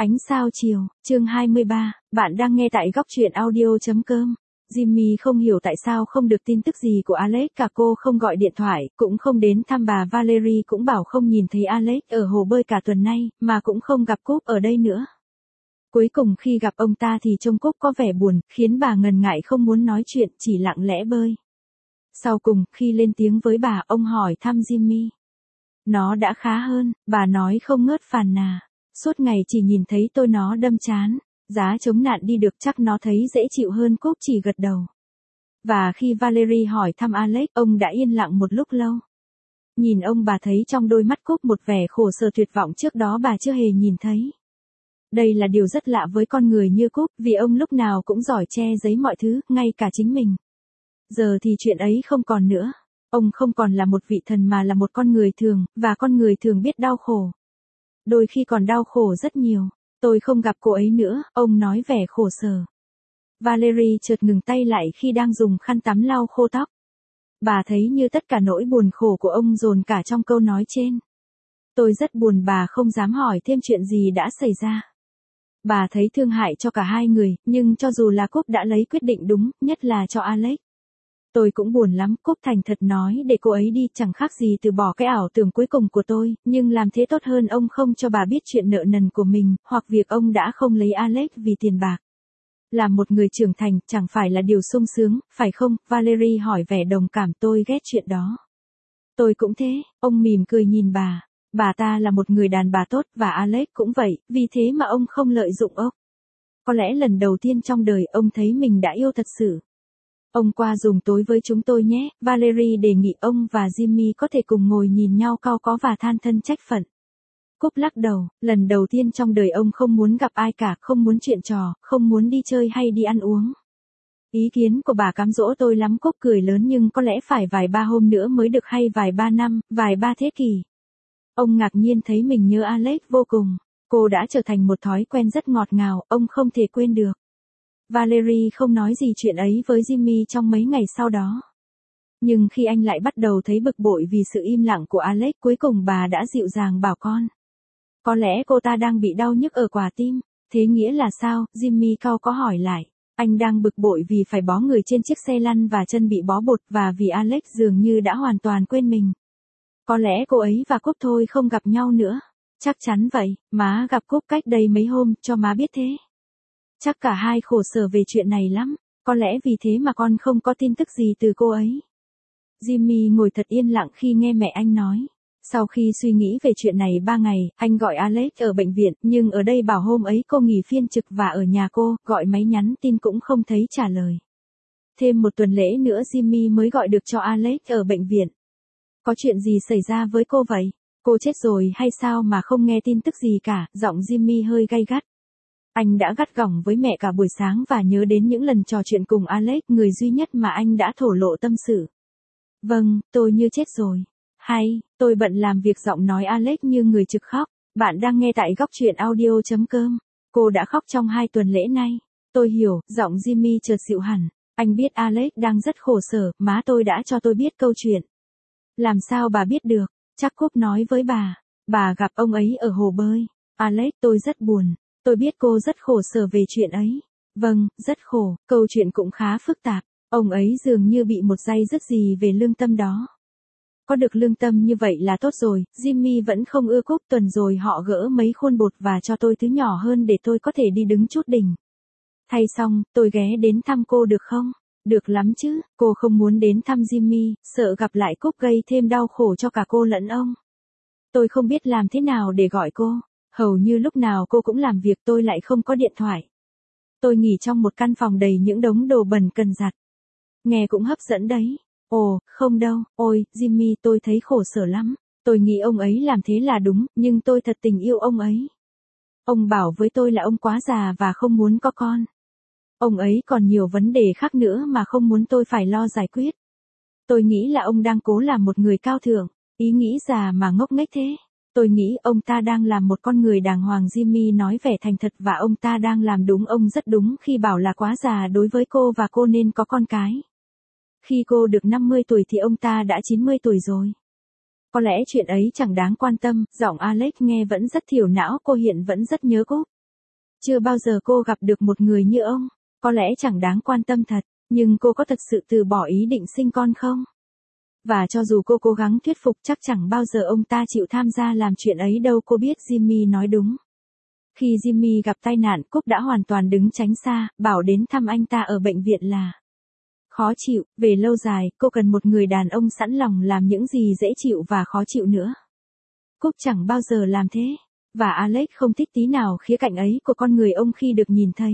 Ánh sao chiều, chương 23, bạn đang nghe tại góc truyện audio.com. Jimmy không hiểu tại sao không được tin tức gì của Alex, cả cô không gọi điện thoại, cũng không đến thăm bà Valerie, cũng bảo không nhìn thấy Alex ở hồ bơi cả tuần nay, mà cũng không gặp Cúp ở đây nữa. Cuối cùng khi gặp ông ta thì trông Cúp có vẻ buồn, khiến bà ngần ngại không muốn nói chuyện, chỉ lặng lẽ bơi. Sau cùng, khi lên tiếng với bà, ông hỏi thăm Jimmy. Nó đã khá hơn, bà nói không ngớt phàn nàn. Suốt ngày chỉ nhìn thấy tôi nó đâm chán, giá chống nạn đi được chắc nó thấy dễ chịu hơn. Cúp chỉ gật đầu. Và khi Valerie hỏi thăm Alex, ông đã yên lặng một lúc lâu. Nhìn ông, bà thấy trong đôi mắt Cúp một vẻ khổ sở tuyệt vọng trước đó bà chưa hề nhìn thấy. Đây là điều rất lạ với con người như Cúp, vì ông lúc nào cũng giỏi che giấu mọi thứ, ngay cả chính mình. Giờ thì chuyện ấy không còn nữa. Ông không còn là một vị thần mà là một con người thường, và con người thường biết đau khổ. Đôi khi còn đau khổ rất nhiều. Tôi không gặp cô ấy nữa, ông nói vẻ khổ sở. Valerie chợt ngừng tay lại khi đang dùng khăn tắm lau khô tóc. Bà thấy như tất cả nỗi buồn khổ của ông dồn cả trong câu nói trên. Tôi rất buồn, bà không dám hỏi thêm chuyện gì đã xảy ra. Bà thấy thương hại cho cả hai người, nhưng cho dù là Cúp đã lấy quyết định đúng, nhất là cho Alex. Tôi cũng buồn lắm, Cúp thành thật nói, để cô ấy đi chẳng khác gì từ bỏ cái ảo tưởng cuối cùng của tôi, nhưng làm thế tốt hơn ông không cho bà biết chuyện nợ nần của mình, hoặc việc ông đã không lấy Alex vì tiền bạc. Làm một người trưởng thành chẳng phải là điều sung sướng, phải không? Valerie hỏi vẻ đồng cảm. Tôi ghét chuyện đó. Tôi cũng thế, ông mỉm cười nhìn bà. Bà ta là một người đàn bà tốt, và Alex cũng vậy, vì thế mà ông không lợi dụng ông. Có lẽ lần đầu tiên trong đời ông thấy mình đã yêu thật sự. Ông qua dùng tối với chúng tôi nhé. Valerie đề nghị ông và Jimmy có thể cùng ngồi nhìn nhau cau có và than thân trách phận. Cúp lắc đầu, lần đầu tiên trong đời ông không muốn gặp ai cả, không muốn chuyện trò, không muốn đi chơi hay đi ăn uống. Ý kiến của bà cám dỗ tôi lắm. Cúp cười lớn, nhưng có lẽ phải vài ba hôm nữa mới được, hay vài ba năm, vài ba thế kỷ. Ông ngạc nhiên thấy mình nhớ Alex vô cùng. Cô đã trở thành một thói quen rất ngọt ngào, ông không thể quên được. Valerie không nói gì chuyện ấy với Jimmy trong mấy ngày sau đó. Nhưng khi anh lại bắt đầu thấy bực bội vì sự im lặng của Alex, cuối cùng bà đã dịu dàng bảo con. Có lẽ cô ta đang bị đau nhức ở quả tim. Thế nghĩa là sao? Jimmy cau có hỏi lại. Anh đang bực bội vì phải bó người trên chiếc xe lăn và chân bị bó bột, và vì Alex dường như đã hoàn toàn quên mình. Có lẽ cô ấy và Cúp thôi không gặp nhau nữa. Chắc chắn vậy, má gặp Cúp cách đây mấy hôm, cho má biết thế. Chắc cả hai khổ sở về chuyện này lắm, có lẽ vì thế mà con không có tin tức gì từ cô ấy. Jimmy ngồi thật yên lặng khi nghe mẹ anh nói. Sau khi suy nghĩ về chuyện này 3 ngày, anh gọi Alex ở bệnh viện, nhưng ở đây bảo hôm ấy cô nghỉ phiên trực và ở nhà cô, gọi máy nhắn tin cũng không thấy trả lời. Thêm một tuần lễ nữa Jimmy mới gọi được cho Alex ở bệnh viện. Có chuyện gì xảy ra với cô vậy? Cô chết rồi hay sao mà không nghe tin tức gì cả? Giọng Jimmy hơi gay gắt. Anh đã gắt gỏng với mẹ cả buổi sáng và nhớ đến những lần trò chuyện cùng Alex, người duy nhất mà anh đã thổ lộ tâm sự. Vâng, tôi như chết rồi. Hay, tôi bận làm việc. Giọng nói Alex như người trực khóc. Bạn đang nghe tại góc truyện audio.com. Cô đã khóc trong 2 tuần lễ nay. Tôi hiểu, giọng Jimmy chợt dịu hẳn. Anh biết Alex đang rất khổ sở, má tôi đã cho tôi biết câu chuyện. Làm sao bà biết được? Chắc Cúp nói với bà. Bà gặp ông ấy ở hồ bơi. Alex, tôi rất buồn. Tôi biết cô rất khổ sở về chuyện ấy. Vâng, rất khổ, câu chuyện cũng khá phức tạp. Ông ấy dường như bị một day dứt gì về lương tâm đó. Có được lương tâm như vậy là tốt rồi. Jimmy vẫn không ưa Cúp. Tuần rồi họ gỡ mấy khuôn bột và cho tôi thứ nhỏ hơn để tôi có thể đi đứng chút đỉnh. Thay xong, tôi ghé đến thăm cô được không? Được lắm chứ. Cô không muốn đến thăm Jimmy, sợ gặp lại Cúp gây thêm đau khổ cho cả cô lẫn ông. Tôi không biết làm thế nào để gọi cô. Hầu như lúc nào cô cũng làm việc, tôi lại không có điện thoại. Tôi nghỉ trong một căn phòng đầy những đống đồ bẩn cần giặt. Nghe cũng hấp dẫn đấy. Ồ, không đâu. Ôi, Jimmy, tôi thấy khổ sở lắm. Tôi nghĩ ông ấy làm thế là đúng, nhưng tôi thật tình yêu ông ấy. Ông bảo với tôi là ông quá già và không muốn có con. Ông ấy còn nhiều vấn đề khác nữa mà không muốn tôi phải lo giải quyết. Tôi nghĩ là ông đang cố làm một người cao thượng. Ý nghĩ già mà ngốc nghếch thế. Tôi nghĩ ông ta đang làm một con người đàng hoàng. Jimmy nói vẻ thành thật, và ông ta đang làm đúng. Ông rất đúng khi bảo là quá già đối với cô và cô nên có con cái. Khi cô được 50 tuổi thì ông ta đã 90 tuổi rồi. Có lẽ chuyện ấy chẳng đáng quan tâm. Giọng Alex nghe vẫn rất thiểu não. Cô hiện vẫn rất nhớ Cúp. Chưa bao giờ cô gặp được một người như ông. Có lẽ chẳng đáng quan tâm thật, nhưng cô có thật sự từ bỏ ý định sinh con không? Và cho dù cô cố gắng thuyết phục chắc chẳng bao giờ ông ta chịu tham gia làm chuyện ấy đâu. Cô biết Jimmy nói đúng. Khi Jimmy gặp tai nạn, Cúc đã hoàn toàn đứng tránh xa, bảo đến thăm anh ta ở bệnh viện là khó chịu. Về lâu dài, cô cần một người đàn ông sẵn lòng làm những gì dễ chịu và khó chịu nữa. Cúc chẳng bao giờ làm thế. Và Alex không thích tí nào khía cạnh ấy của con người ông khi được nhìn thấy.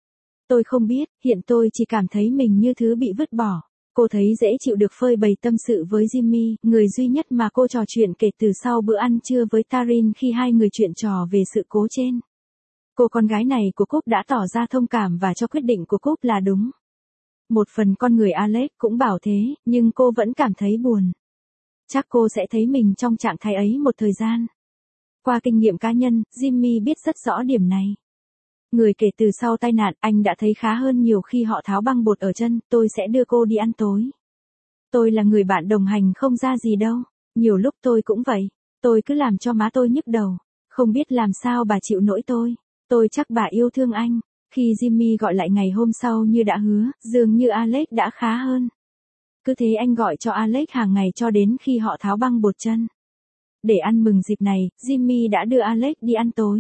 Tôi không biết, hiện tôi chỉ cảm thấy mình như thứ bị vứt bỏ. Cô thấy dễ chịu được phơi bày tâm sự với Jimmy, người duy nhất mà cô trò chuyện kể từ sau bữa ăn trưa với Taryn khi hai người chuyện trò về sự cố trên. Cô con gái này của Cúc đã tỏ ra thông cảm và cho quyết định của Cúc là đúng. Một phần con người Alex cũng bảo thế, nhưng cô vẫn cảm thấy buồn. Chắc cô sẽ thấy mình trong trạng thái ấy một thời gian. Qua kinh nghiệm cá nhân, Jimmy biết rất rõ điểm này. Người kể từ sau tai nạn, anh đã thấy khá hơn nhiều khi họ tháo băng bột ở chân. Tôi sẽ đưa cô đi ăn tối. Tôi là người bạn đồng hành không ra gì đâu. Nhiều lúc tôi cũng vậy. Tôi cứ làm cho má tôi nhức đầu. Không biết làm sao bà chịu nổi tôi. Tôi chắc bà yêu thương anh. Khi Jimmy gọi lại ngày hôm sau như đã hứa, dường như Alex đã khá hơn. Cứ thế anh gọi cho Alex hàng ngày cho đến khi họ tháo băng bột chân. Để ăn mừng dịp này, Jimmy đã đưa Alex đi ăn tối.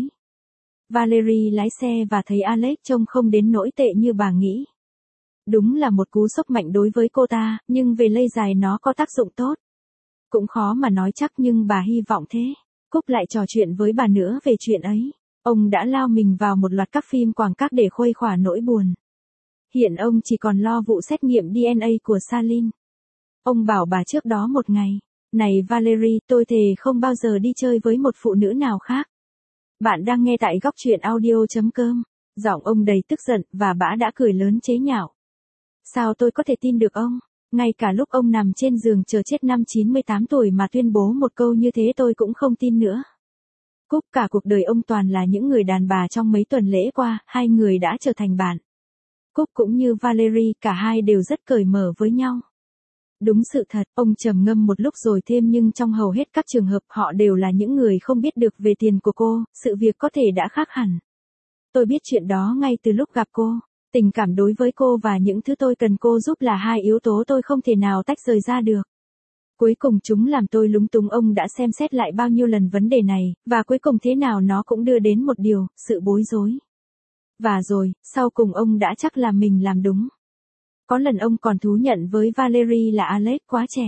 Valerie lái xe và thấy Alex trông không đến nỗi tệ như bà nghĩ. Đúng là một cú sốc mạnh đối với cô ta, nhưng về lâu dài nó có tác dụng tốt. Cũng khó mà nói chắc nhưng bà hy vọng thế. Cúc lại trò chuyện với bà nữa về chuyện ấy. Ông đã lao mình vào một loạt các phim quảng cáo để khuây khỏa nỗi buồn. Hiện ông chỉ còn lo vụ xét nghiệm DNA của Salin. Ông bảo bà trước đó một ngày. Này Valerie, tôi thề không bao giờ đi chơi với một phụ nữ nào khác. Bạn đang nghe tại góc truyện audio.com. Giọng ông đầy tức giận và bà đã cười lớn chế nhạo. Sao tôi có thể tin được ông? Ngay cả lúc ông nằm trên giường chờ chết năm 98 tuổi mà tuyên bố một câu như thế tôi cũng không tin nữa. Cúc, cả cuộc đời ông toàn là những người đàn bà. Trong mấy tuần lễ qua, hai người đã trở thành bạn. Cúc cũng như Valerie, cả hai đều rất cởi mở với nhau. Đúng sự thật, ông trầm ngâm một lúc rồi thêm, nhưng trong hầu hết các trường hợp họ đều là những người không biết được về tiền của cô, sự việc có thể đã khác hẳn. Tôi biết chuyện đó ngay từ lúc gặp cô. Tình cảm đối với cô và những thứ tôi cần cô giúp là hai yếu tố tôi không thể nào tách rời ra được. Cuối cùng chúng làm tôi lúng túng. Ông đã xem xét lại bao nhiêu lần vấn đề này, và cuối cùng thế nào nó cũng đưa đến một điều, sự bối rối. Và rồi, sau cùng ông đã chắc là mình làm đúng. Có lần ông còn thú nhận với Valerie là Alex quá trẻ.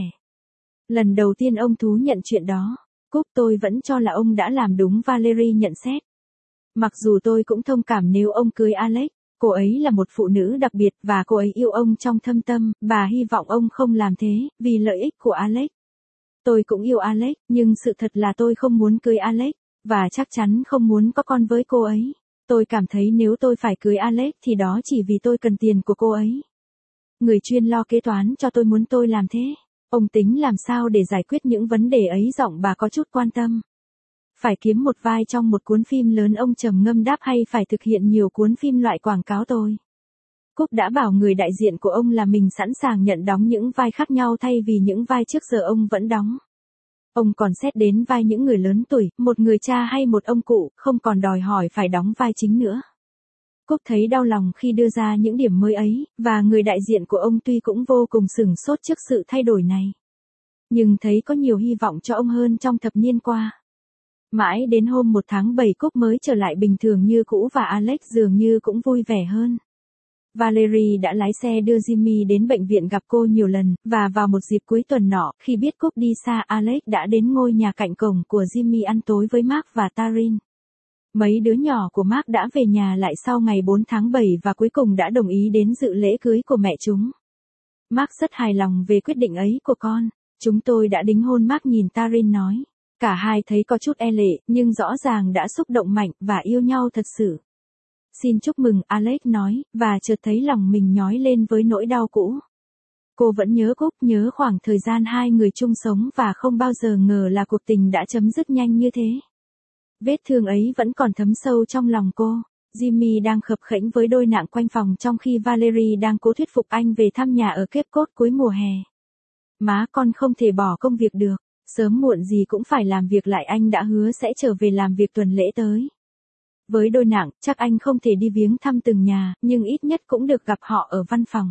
Lần đầu tiên ông thú nhận chuyện đó. Cúc, tôi vẫn cho là ông đã làm đúng, Valerie nhận xét. Mặc dù tôi cũng thông cảm nếu ông cưới Alex. Cô ấy là một phụ nữ đặc biệt và cô ấy yêu ông trong thâm tâm. Bà hy vọng ông không làm thế, vì lợi ích của Alex. Tôi cũng yêu Alex, nhưng sự thật là tôi không muốn cưới Alex. Và chắc chắn không muốn có con với cô ấy. Tôi cảm thấy nếu tôi phải cưới Alex thì đó chỉ vì tôi cần tiền của cô ấy. Người chuyên lo kế toán cho tôi muốn tôi làm thế. Ông tính làm sao để giải quyết những vấn đề ấy? Giọng bà có chút quan tâm. Phải kiếm một vai trong một cuốn phim lớn, ông trầm ngâm đáp, hay phải thực hiện nhiều cuốn phim loại quảng cáo tôi. Cúc đã bảo người đại diện của ông là mình sẵn sàng nhận đóng những vai khác nhau thay vì những vai trước giờ ông vẫn đóng. Ông còn xét đến vai những người lớn tuổi, một người cha hay một ông cụ, không còn đòi hỏi phải đóng vai chính nữa. Cúc thấy đau lòng khi đưa ra những điểm mới ấy, và người đại diện của ông tuy cũng vô cùng sửng sốt trước sự thay đổi này. Nhưng thấy có nhiều hy vọng cho ông hơn trong thập niên qua. Mãi đến hôm 1 tháng 7 Cúc mới trở lại bình thường như cũ và Alex dường như cũng vui vẻ hơn. Valerie đã lái xe đưa Jimmy đến bệnh viện gặp cô nhiều lần, và vào một dịp cuối tuần nọ, khi biết Cúc đi xa, Alex đã đến ngôi nhà cạnh cổng của Jimmy ăn tối với Mark và Taryn. Mấy đứa nhỏ của Mark đã về nhà lại sau ngày 4 tháng 7 và cuối cùng đã đồng ý đến dự lễ cưới của mẹ chúng. Mark rất hài lòng về quyết định ấy của con. Chúng tôi đã đính hôn, Mark nhìn Taryn nói. Cả hai thấy có chút e lệ, nhưng rõ ràng đã xúc động mạnh và yêu nhau thật sự. Xin chúc mừng, Alex nói, và chợt thấy lòng mình nhói lên với nỗi đau cũ. Cô vẫn nhớ Cúc, nhớ khoảng thời gian hai người chung sống và không bao giờ ngờ là cuộc tình đã chấm dứt nhanh như thế. Vết thương ấy vẫn còn thấm sâu trong lòng cô. Jimmy đang khập khễnh với đôi nạng quanh phòng trong khi Valerie đang cố thuyết phục anh về thăm nhà ở Cape Cod cuối mùa hè. Má, con không thể bỏ công việc được. Sớm muộn gì cũng phải làm việc lại, anh đã hứa sẽ trở về làm việc tuần lễ tới. Với đôi nặng, chắc anh không thể đi viếng thăm từng nhà, nhưng ít nhất cũng được gặp họ ở văn phòng.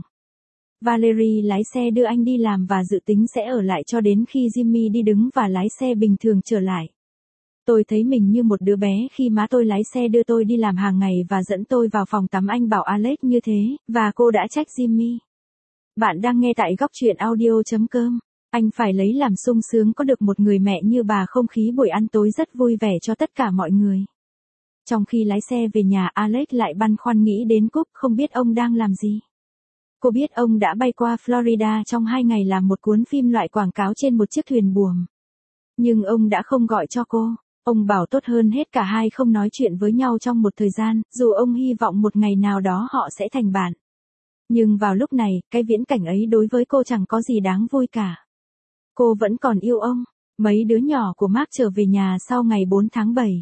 Valerie lái xe đưa anh đi làm và dự tính sẽ ở lại cho đến khi Jimmy đi đứng và lái xe bình thường trở lại. Tôi thấy mình như một đứa bé khi má tôi lái xe đưa tôi đi làm hàng ngày và dẫn tôi vào phòng tắm. Anh bảo Alex như thế, và cô đã trách Jimmy. Bạn đang nghe tại góc truyện audio.com. Anh phải lấy làm sung sướng có được một người mẹ như bà. Không khí buổi ăn tối rất vui vẻ cho tất cả mọi người. Trong khi lái xe về nhà, Alex lại băn khoăn nghĩ đến Cúp, không biết ông đang làm gì. Cô biết ông đã bay qua Florida trong 2 ngày làm một cuốn phim loại quảng cáo trên một chiếc thuyền buồm. Nhưng ông đã không gọi cho cô. Ông bảo tốt hơn hết cả hai không nói chuyện với nhau trong một thời gian, dù ông hy vọng một ngày nào đó họ sẽ thành bạn. Nhưng vào lúc này, cái viễn cảnh ấy đối với cô chẳng có gì đáng vui cả. Cô vẫn còn yêu ông. Mấy đứa nhỏ của Mark trở về nhà sau ngày 4 tháng 7.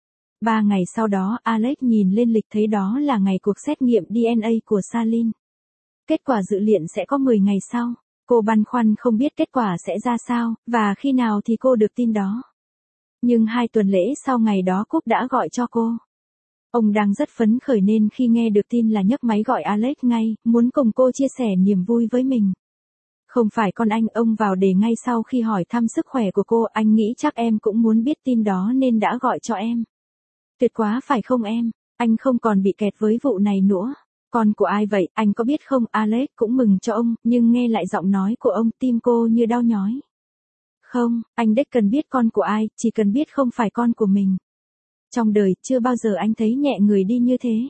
3 ngày sau đó, Alex nhìn lên lịch thấy đó là ngày cuộc xét nghiệm DNA của Salin. Kết quả dự liệu sẽ có 10 ngày sau. Cô băn khoăn không biết kết quả sẽ ra sao, và khi nào thì cô được tin đó. Nhưng 2 tuần lễ sau ngày đó Cúp đã gọi cho cô. Ông đang rất phấn khởi nên khi nghe được tin là nhấc máy gọi Alex ngay, muốn cùng cô chia sẻ niềm vui với mình. Không phải con anh, ông vào đề ngay sau khi hỏi thăm sức khỏe của cô. Anh nghĩ chắc em cũng muốn biết tin đó nên đã gọi cho em. Tuyệt quá phải không em? Anh không còn bị kẹt với vụ này nữa. Con của ai vậy, anh có biết không? Alex cũng mừng cho ông, nhưng nghe lại giọng nói của ông, tim cô như đau nhói. Không, anh đếch cần biết con của ai, chỉ cần biết không phải con của mình. Trong đời, chưa bao giờ anh thấy nhẹ người đi như thế.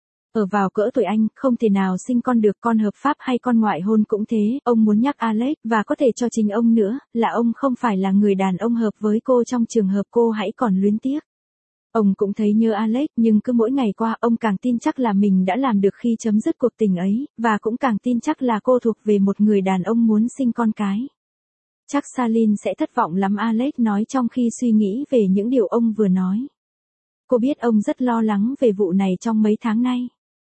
Ở vào cỡ tuổi anh, không thể nào sinh con được, con hợp pháp hay con ngoại hôn cũng thế. Ông muốn nhắc Alex, và có thể cho chính ông nữa, là ông không phải là người đàn ông hợp với cô trong trường hợp cô hãy còn luyến tiếc. Ông cũng thấy nhớ Alex, nhưng cứ mỗi ngày qua, ông càng tin chắc là mình đã làm được khi chấm dứt cuộc tình ấy, và cũng càng tin chắc là cô thuộc về một người đàn ông muốn sinh con cái. Chắc Salin sẽ thất vọng lắm, Alex nói trong khi suy nghĩ về những điều ông vừa nói. Cô biết ông rất lo lắng về vụ này trong mấy tháng nay.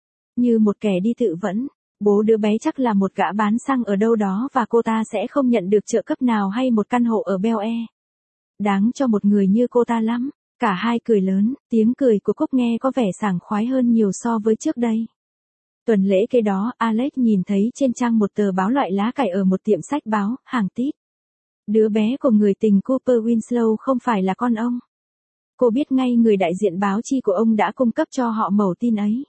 Như một kẻ đi tự vẫn, bố đứa bé chắc là một gã bán xăng ở đâu đó và cô ta sẽ không nhận được trợ cấp nào hay một căn hộ ở Bel Air. Đáng cho một người như cô ta lắm. Cả hai cười lớn, tiếng cười của Cúc nghe có vẻ sảng khoái hơn nhiều so với trước đây. Tuần lễ kế đó, Alex nhìn thấy trên trang một tờ báo loại lá cải ở một tiệm sách báo, hàng tít. Đứa bé của người tình Cooper Winslow không phải là con ông. Cô biết ngay người đại diện báo chi của ông đã cung cấp cho họ mẩu tin ấy.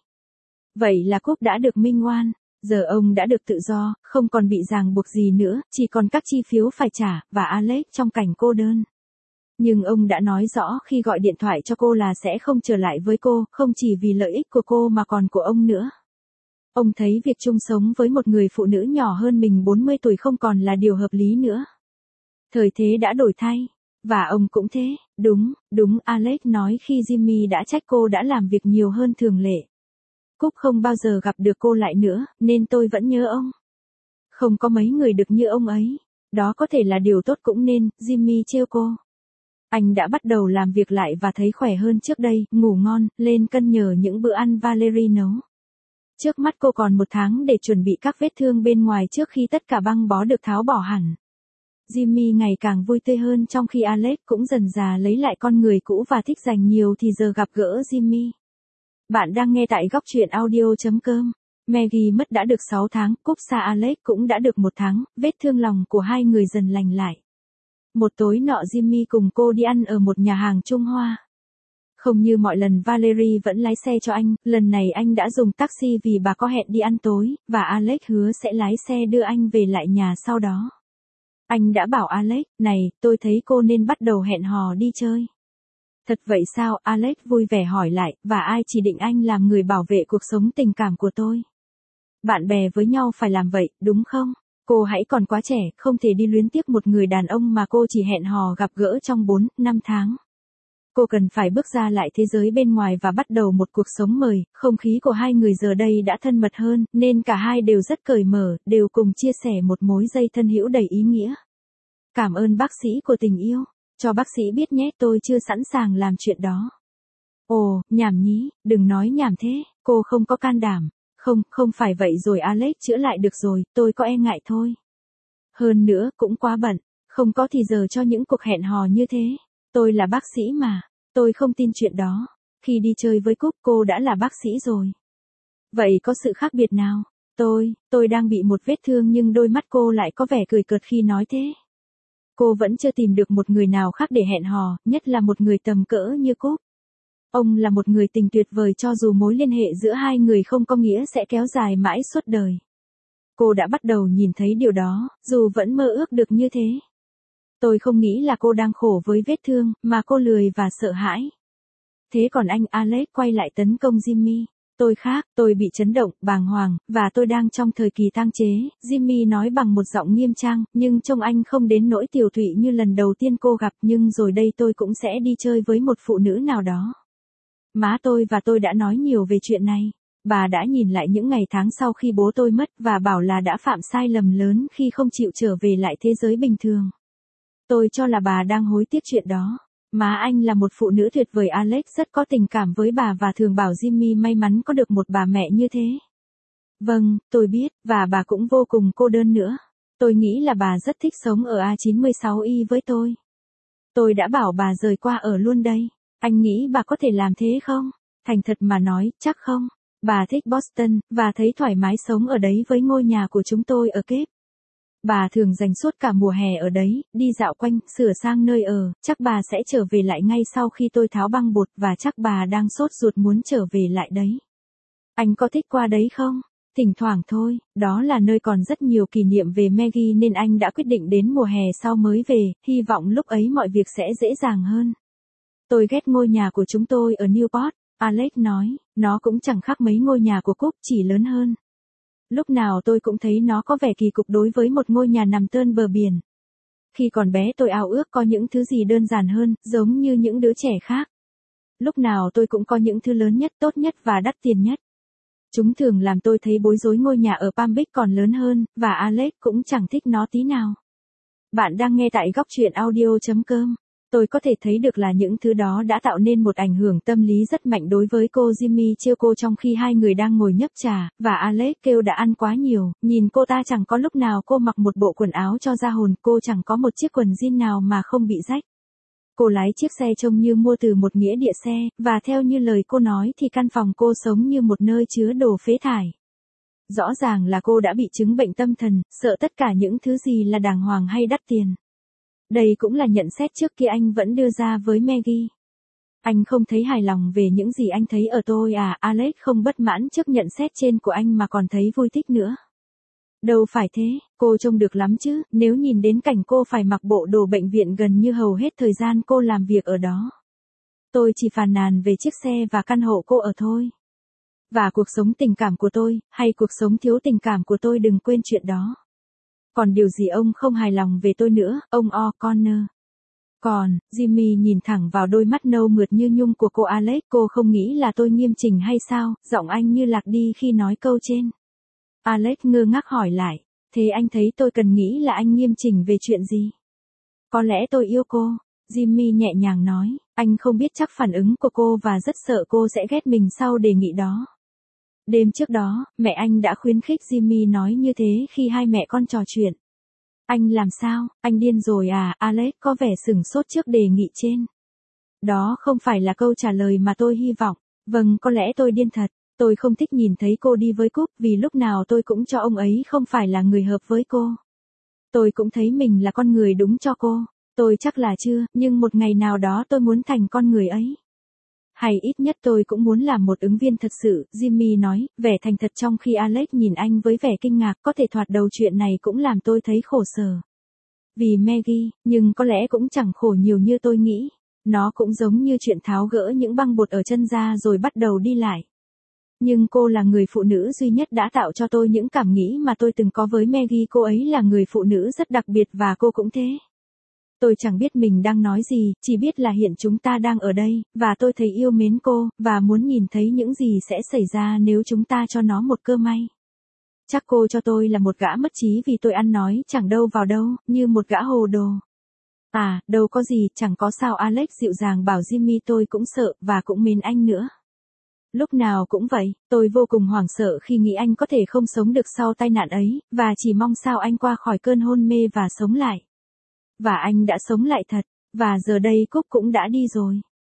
Vậy là Cúc đã được minh oan, giờ ông đã được tự do, không còn bị ràng buộc gì nữa, chỉ còn các chi phiếu phải trả, và Alex trong cảnh cô đơn. Nhưng ông đã nói rõ khi gọi điện thoại cho cô là sẽ không trở lại với cô, không chỉ vì lợi ích của cô mà còn của ông nữa. Ông thấy việc chung sống với một người phụ nữ nhỏ hơn mình 40 tuổi không còn là điều hợp lý nữa. Thời thế đã đổi thay. Và ông cũng thế, đúng, Alex nói khi Jimmy đã trách cô đã làm việc nhiều hơn thường lệ. Cúc không bao giờ gặp được cô lại nữa, nên tôi vẫn nhớ ông. Không có mấy người được như ông ấy. Đó có thể là điều tốt cũng nên, Jimmy trêu cô. Anh đã bắt đầu làm việc lại và thấy khỏe hơn trước đây, ngủ ngon, lên cân nhờ những bữa ăn Valerie nấu. Trước mắt cô còn 1 tháng để chuẩn bị các vết thương bên ngoài trước khi tất cả băng bó được tháo bỏ hẳn. Jimmy ngày càng vui tươi hơn trong khi Alex cũng dần dà lấy lại con người cũ và thích dành nhiều thì giờ gặp gỡ Jimmy. Bạn đang nghe tại góc truyện audio.com. Maggie mất đã được 6 tháng, Cúp xa Alex cũng đã được 1 tháng, vết thương lòng của hai người dần lành lại. Một tối nọ Jimmy cùng cô đi ăn ở một nhà hàng Trung Hoa. Không như mọi lần Valerie vẫn lái xe cho anh, lần này anh đã dùng taxi vì bà có hẹn đi ăn tối, và Alex hứa sẽ lái xe đưa anh về lại nhà sau đó. Anh đã bảo Alex, này, tôi thấy cô nên bắt đầu hẹn hò đi chơi. Thật vậy sao? Alex vui vẻ hỏi lại, và ai chỉ định anh làm người bảo vệ cuộc sống tình cảm của tôi? Bạn bè với nhau phải làm vậy, đúng không? Cô hãy còn quá trẻ, không thể đi luyến tiếc một người đàn ông mà cô chỉ hẹn hò gặp gỡ trong 4-5 tháng. Cô cần phải bước ra lại thế giới bên ngoài và bắt đầu một cuộc sống mới. Không khí của hai người giờ đây đã thân mật hơn, nên cả hai đều rất cởi mở, đều cùng chia sẻ một mối dây thân hữu đầy ý nghĩa. Cảm ơn bác sĩ của tình yêu. Cho bác sĩ biết nhé, tôi chưa sẵn sàng làm chuyện đó. Ồ, nhảm nhí, đừng nói nhảm thế, cô không có can đảm. Không phải vậy rồi, Alex chữa lại được rồi, tôi có e ngại thôi. Hơn nữa, cũng quá bận, không có thì giờ cho những cuộc hẹn hò như thế. Tôi là bác sĩ mà, tôi không tin chuyện đó. khi đi chơi với Cúc cô đã là bác sĩ rồi. Vậy có sự khác biệt nào? Tôi đang bị một vết thương nhưng đôi mắt cô lại có vẻ cười cợt khi nói thế. Cô vẫn chưa tìm được một người nào khác để hẹn hò, nhất là một người tầm cỡ như Cúc. Ông là một người tình tuyệt vời cho dù mối liên hệ giữa hai người không có nghĩa sẽ kéo dài mãi suốt đời. Cô đã bắt đầu nhìn thấy điều đó, dù vẫn mơ ước được như thế. Tôi không nghĩ là cô đang khổ với vết thương, mà cô lười và sợ hãi. Thế còn anh Alex quay lại tấn công Jimmy. Tôi khác, tôi bị chấn động, bàng hoàng, và tôi đang trong thời kỳ tang chế, Jimmy nói bằng một giọng nghiêm trang, nhưng trông anh không đến nỗi tiều tụy như lần đầu tiên cô gặp, nhưng rồi đây tôi cũng sẽ đi chơi với một phụ nữ nào đó. Má tôi và tôi đã nói nhiều về chuyện này. Bà đã nhìn lại những ngày tháng sau khi bố tôi mất và bảo là đã phạm sai lầm lớn khi không chịu trở về lại thế giới bình thường. Tôi cho là bà đang hối tiếc chuyện đó. Má anh là một phụ nữ tuyệt vời, Alex rất có tình cảm với bà và thường bảo Jimmy may mắn có được một bà mẹ như thế. Vâng, tôi biết, và bà cũng vô cùng cô đơn nữa. Tôi nghĩ là bà rất thích sống ở A96Y với tôi. Tôi đã bảo bà rời qua ở luôn đây. Anh nghĩ bà có thể làm thế không? Thành thật mà nói, chắc không. Bà thích Boston, và thấy thoải mái sống ở đấy với ngôi nhà của chúng tôi ở Cape. Bà thường dành suốt cả mùa hè ở đấy, đi dạo quanh, sửa sang nơi ở, chắc bà sẽ trở về lại ngay sau khi tôi tháo băng bột và chắc bà đang sốt ruột muốn trở về lại đấy. Anh có thích qua đấy không? Thỉnh thoảng thôi, đó là nơi còn rất nhiều kỷ niệm về Maggie nên anh đã quyết định đến mùa hè sau mới về, hy vọng lúc ấy mọi việc sẽ dễ dàng hơn. Tôi ghét ngôi nhà của chúng tôi ở Newport, Alex nói, nó cũng chẳng khác mấy ngôi nhà của Cúc, chỉ lớn hơn. Lúc nào tôi cũng thấy nó có vẻ kỳ cục đối với một ngôi nhà nằm tơn bờ biển. Khi còn bé tôi ao ước có những thứ gì đơn giản hơn, giống như những đứa trẻ khác. Lúc nào tôi cũng có những thứ lớn nhất, tốt nhất và đắt tiền nhất. Chúng thường làm tôi thấy bối rối. Ngôi nhà ở Palm Beach còn lớn hơn, và Alex cũng chẳng thích nó tí nào. Bạn đang nghe tại góc truyện audio.com. Tôi có thể thấy được là những thứ đó đã tạo nên một ảnh hưởng tâm lý rất mạnh đối với cô. Jimmy trêu cô trong khi hai người đang ngồi nhấp trà, và Alex kêu đã ăn quá nhiều, nhìn cô ta chẳng có lúc nào cô mặc một bộ quần áo cho ra hồn, cô chẳng có một chiếc quần jean nào mà không bị rách. Cô lái chiếc xe trông như mua từ một nghĩa địa xe, và theo như lời cô nói thì căn phòng cô sống như một nơi chứa đồ phế thải. Rõ ràng là cô đã bị chứng bệnh tâm thần, sợ tất cả những thứ gì là đàng hoàng hay đắt tiền. Đây cũng là nhận xét trước kia anh vẫn đưa ra với Maggie. Anh không thấy hài lòng về những gì anh thấy ở tôi à? Alex không bất mãn trước nhận xét trên của anh mà còn thấy vui thích nữa. Đâu phải thế, cô trông được lắm chứ, nếu nhìn đến cảnh cô phải mặc bộ đồ bệnh viện gần như hầu hết thời gian cô làm việc ở đó. Tôi chỉ phàn nàn về chiếc xe và căn hộ cô ở thôi. Và cuộc sống tình cảm của tôi, hay cuộc sống thiếu tình cảm của tôi, đừng quên chuyện đó. Còn điều gì ông không hài lòng về tôi nữa, ông O'Connor? Còn, Jimmy nhìn thẳng vào đôi mắt nâu mượt như nhung của cô Alex. Cô không nghĩ là tôi nghiêm chỉnh hay sao? Giọng anh như lạc đi khi nói câu trên. Alex ngơ ngác hỏi lại, thế anh thấy tôi cần nghĩ là anh nghiêm chỉnh về chuyện gì? Có lẽ tôi yêu cô, Jimmy nhẹ nhàng nói, anh không biết chắc phản ứng của cô và rất sợ cô sẽ ghét mình sau đề nghị đó. Đêm trước đó, mẹ anh đã khuyến khích Jimmy nói như thế khi hai mẹ con trò chuyện. Anh làm sao, anh điên rồi à? Alex có vẻ sửng sốt trước đề nghị trên. Đó không phải là câu trả lời mà tôi hy vọng. Vâng, có lẽ tôi điên thật. Tôi không thích nhìn thấy cô đi với Cúc vì lúc nào tôi cũng cho ông ấy không phải là người hợp với cô. Tôi cũng thấy mình là con người đúng cho cô. Tôi chắc là chưa, nhưng một ngày nào đó tôi muốn thành con người ấy. Hay ít nhất tôi cũng muốn làm một ứng viên thật sự, Jimmy nói, vẻ thành thật trong khi Alex nhìn anh với vẻ kinh ngạc. Có thể thoạt đầu chuyện này cũng làm tôi thấy khổ sở. Vì Maggie, nhưng có lẽ cũng chẳng khổ nhiều như tôi nghĩ. Nó cũng giống như chuyện tháo gỡ những băng bột ở chân ra rồi bắt đầu đi lại. Nhưng cô là người phụ nữ duy nhất đã tạo cho tôi những cảm nghĩ mà tôi từng có với Maggie. Cô ấy là người phụ nữ rất đặc biệt và cô cũng thế. Tôi chẳng biết mình đang nói gì, chỉ biết là hiện chúng ta đang ở đây, và tôi thấy yêu mến cô, và muốn nhìn thấy những gì sẽ xảy ra nếu chúng ta cho nó một cơ may. Chắc cô cho tôi là một gã mất trí vì tôi ăn nói chẳng đâu vào đâu, như một gã hồ đồ. À, đâu có gì, chẳng có sao. Alex dịu dàng bảo Jimmy. Tôi cũng sợ, và cũng mến anh nữa. Lúc nào cũng vậy, tôi vô cùng hoảng sợ khi nghĩ anh có thể không sống được sau tai nạn ấy, và chỉ mong sao anh qua khỏi cơn hôn mê và sống lại. Và anh đã sống lại thật, và giờ đây Cúc cũng đã đi rồi.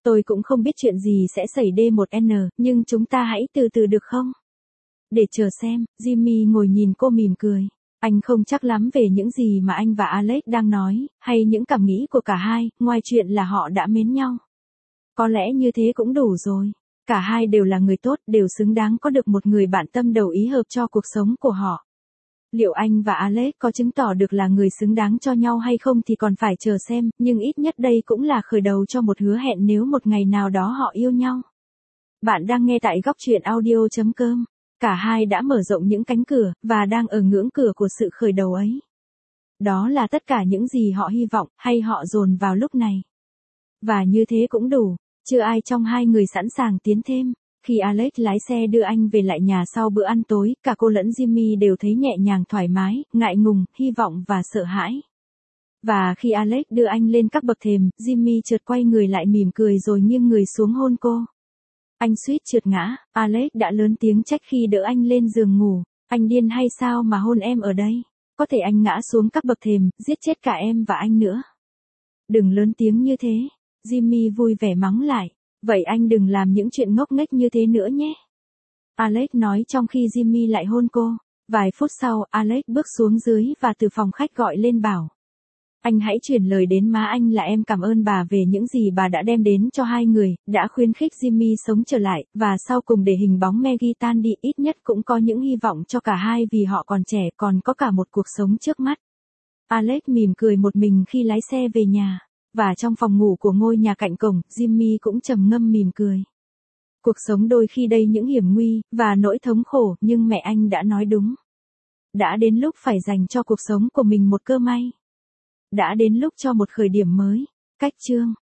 Tôi cũng không biết chuyện gì sẽ xảy D1N, nhưng chúng ta hãy từ từ được không? Để chờ xem, Jimmy ngồi nhìn cô mỉm cười. Anh không chắc lắm về những gì mà anh và Alex đang nói, hay những cảm nghĩ của cả hai, ngoài chuyện là họ đã mến nhau. Có lẽ như thế cũng đủ rồi. Cả hai đều là người tốt, đều xứng đáng có được một người bạn tâm đầu ý hợp cho cuộc sống của họ. Liệu anh và Alex có chứng tỏ được là người xứng đáng cho nhau hay không thì còn phải chờ xem, nhưng ít nhất đây cũng là khởi đầu cho một hứa hẹn nếu một ngày nào đó họ yêu nhau. Bạn đang nghe tại góc truyện audio.com. Cả hai đã mở rộng những cánh cửa, và đang ở ngưỡng cửa của sự khởi đầu ấy. Đó là tất cả những gì họ hy vọng, hay họ dồn vào lúc này. Và như thế cũng đủ, chưa ai trong hai người sẵn sàng tiến thêm. Khi Alex lái xe đưa anh về lại nhà sau bữa ăn tối, cả cô lẫn Jimmy đều thấy nhẹ nhàng thoải mái, ngại ngùng, hy vọng và sợ hãi. Và khi Alex đưa anh lên các bậc thềm, Jimmy chợt quay người lại mỉm cười rồi nghiêng người xuống hôn cô. Anh suýt trượt ngã, Alex đã lớn tiếng trách khi đỡ anh lên giường ngủ. Anh điên hay sao mà hôn em ở đây? Có thể anh ngã xuống các bậc thềm, giết chết cả em và anh nữa. Đừng lớn tiếng như thế. Jimmy vui vẻ mắng lại. Vậy anh đừng làm những chuyện ngốc nghếch như thế nữa nhé. Alex nói trong khi Jimmy lại hôn cô. Vài phút sau, Alex bước xuống dưới và từ phòng khách gọi lên bảo. Anh hãy chuyển lời đến má anh là em cảm ơn bà về những gì bà đã đem đến cho hai người, đã khuyến khích Jimmy sống trở lại, và sau cùng để hình bóng Maggie tan đi, ít nhất cũng có những hy vọng cho cả hai vì họ còn trẻ, còn có cả một cuộc sống trước mắt. Alex mỉm cười một mình khi lái xe về nhà, và trong phòng ngủ của ngôi nhà cạnh cổng, Jimmy cũng trầm ngâm mỉm cười. Cuộc sống đôi khi đầy những hiểm nguy, và nỗi thống khổ, nhưng mẹ anh đã nói đúng. Đã đến lúc phải dành cho cuộc sống của mình một cơ may. Đã đến lúc cho một khởi điểm mới. Cách chương